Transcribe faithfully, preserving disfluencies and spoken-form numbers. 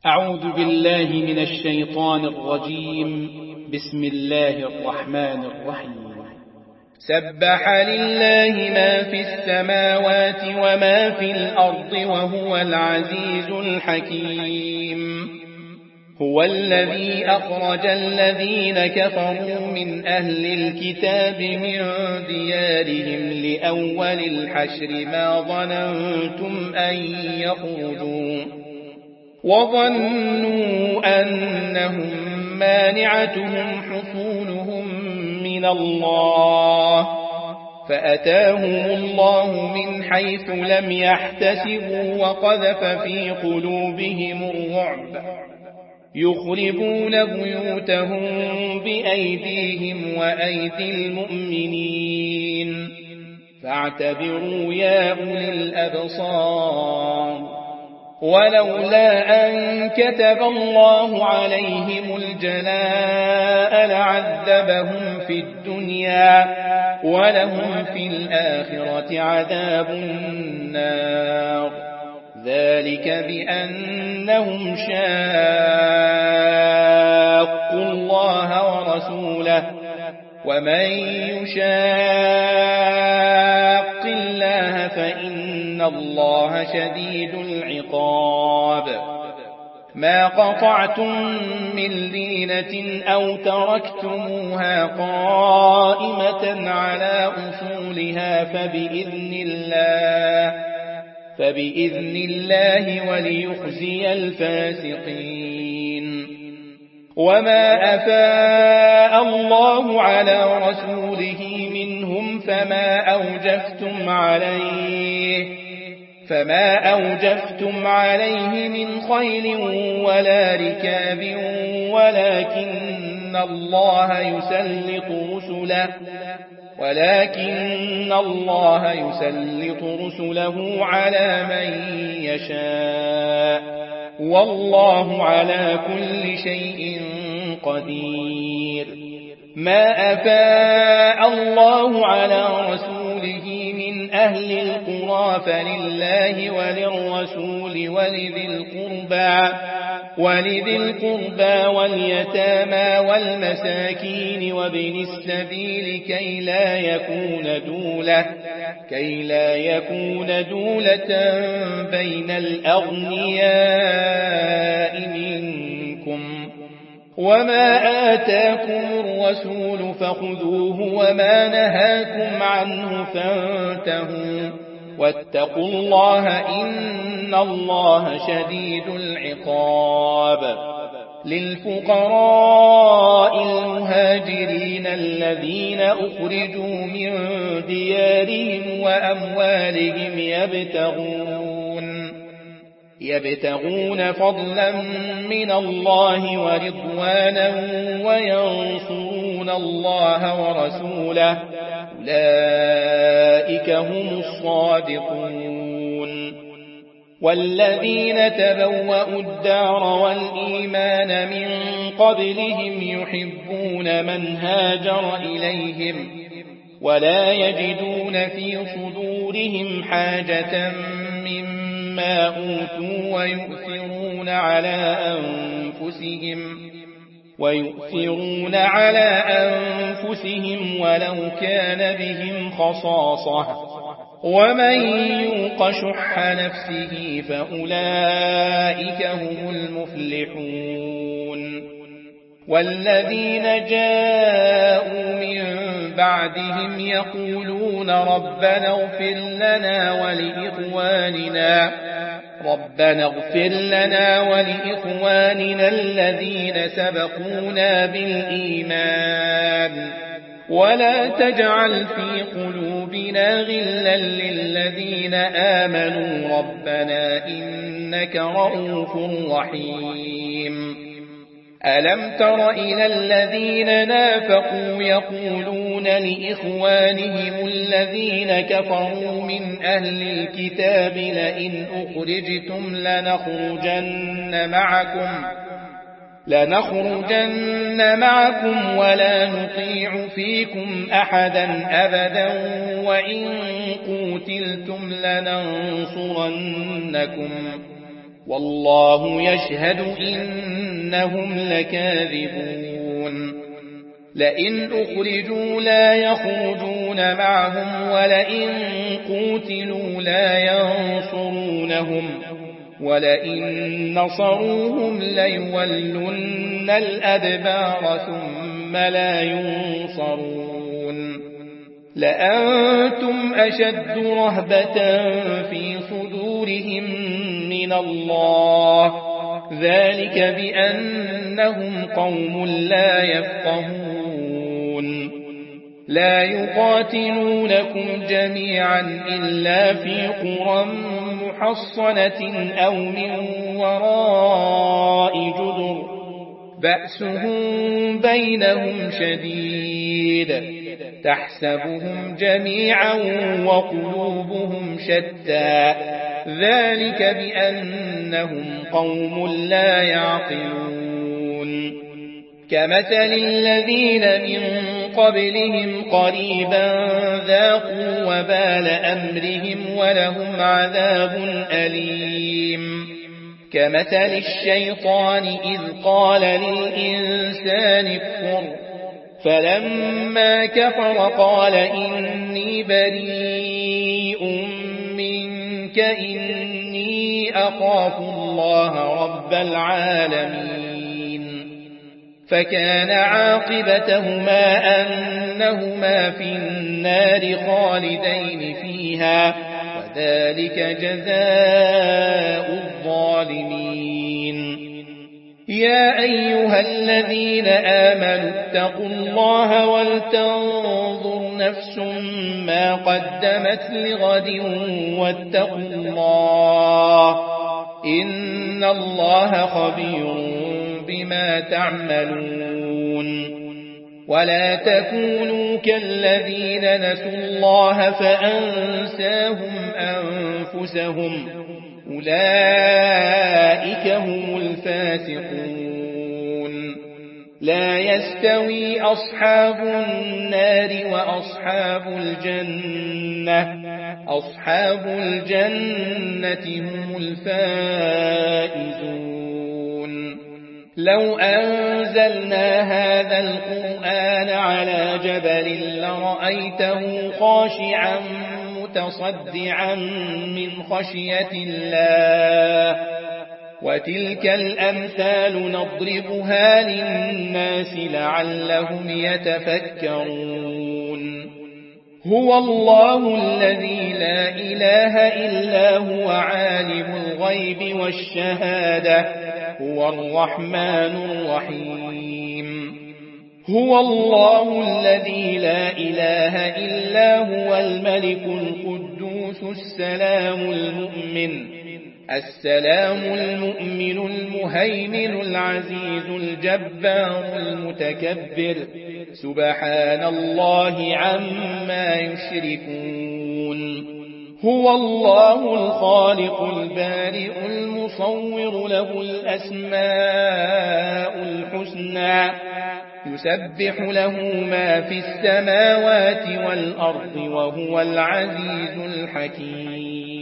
أعوذ بالله من الشيطان الرجيم. بسم الله الرحمن الرحيم. سبح لله ما في السماوات وما في الأرض وهو العزيز الحكيم. هو الذي أخرج الذين كفروا من أهل الكتاب من ديارهم لأول الحشر ما ظننتم أن يخرجوا وظنوا أنهم مانعتهم حصونهم من الله فأتاهم الله من حيث لم يحتسبوا وقذف في قلوبهم الرعب يخربون بيوتهم بأيديهم وأيدي المؤمنين فاعتبروا يا أولي الأبصار. ولولا أن كتب الله عليهم الجلاء لعذبهم في الدنيا ولهم في الآخرة عذاب النار ذلك بأنهم شاقوا الله ورسوله ومن يشاق الله فإن الله شديد العقاب. ما قطعتم من لينة أو تركتموها قائمة على أصولها فبإذن الله فبإذن الله وليخزي الفاسقين. وما أفاء الله على رسوله منهم فما أوجفتم عليه فما أوجفتم عليه من خيل ولا ركاب ولكن الله يسلط رسله ولكن الله يسلط رسله على من يشاء والله على كل شيء قدير. ما أفاء الله على رسوله من أهل القرى فلله وللرسول ولذي القربى ولذي القربى واليتامى والمساكين وابن السبيل كي لا يكون دولة كي لا يكون دولة بين الأغنياء منكم. وما آتاكم الرسول فخذوه وما نهاكم عنه فانتهوا واتقوا الله إن الله شديد العقاب. للفقراء المهاجرين الذين أخرجوا من ديارهم وأموالهم يبتغون يبتغون فضلا من الله ورضوانا وينصرون الله ورسوله أولئك هم الصادقون. والذين تبوأوا الدار والإيمان من قبلهم يحبون من هاجر إليهم ولا يجدون في صدورهم حاجة مما أوتوا ويؤثرون على أنفسهم ويؤثرون على أنفسهم ولو كان بهم خصاصة ومن يوق شح نفسه فأولئك هم المفلحون. والذين جاءوا من بعدهم يقولون ربنا اغفر لنا ولإخواننا ربنا اغفر لنا ولإخواننا الذين سبقونا بالإيمان ولا تجعل في قلوبنا غلا للذين آمنوا ربنا إنك رؤوف رحيم. ألم تر إلى الذين نافقوا يقولون لإخوانهم الذين كفروا من أهل الكتاب لئن أخرجتم لنخرجن معكم لنخرجن معكم ولا نطيع فيكم أحدا أبدا وإن قوتلتم لننصرنكم والله يشهد إنهم لكاذبون لئن أخرجوا لا يخرجون معهم ولئن قوتلوا لا ينصرونهم ولئن نصروهم ليولن الأدبار ثم لا ينصرون لأنتم أشد رهبة في صدورهم من الله ذلك بأنهم قوم لا يفقهون لا يقاتلونكم جميعا إلا في قرى محصنة أو من وراء جدر بأسهم بينهم شديد تحسبهم جميعا وقلوبهم شتى ذلك بأنهم قوم لا يعقلون كمثل الذين من قبلهم قريبا ذاقوا وبال أمرهم ولهم عذاب أليم كمثل الشيطان إذ قال للإنسان اكفر فلما كفر قال إني بريء منك إني أخاف الله رب العالمين فكان عاقبتهما أنهما في النار خالدين فيها وذلك جزاء الظالمين يا أيها الذين آمنوا اتقوا الله ولتنظر نفس ما قدمت لغد واتقوا الله إن الله خبير بما تعملون ولا تكونوا كالذين نسوا الله فأنساهم أنفسهم أولئك هم الفاسقون لا يستوي أصحاب النار وأصحاب الجنة أصحاب الجنة هم الفائزون لو أنزلنا هذا القرآن على جبل لرأيته خاشعا متصدعا من خشية الله وتلك الأمثال نضربها للناس لعلهم يتفكرون هو الله الذي لا إله إلا هو عالم الغيب والشهادة هو الرحمن الرحيم هو الله الذي لا إله إلا هو الملك القدوس السلام المؤمن السلام المؤمن المهيمن العزيز الجبار المتكبر سبحان الله عما يشركون هو الله الخالق البارئ المصور له الأسماء الحسنى يسبح له ما في السماوات والأرض وهو العزيز الحكيم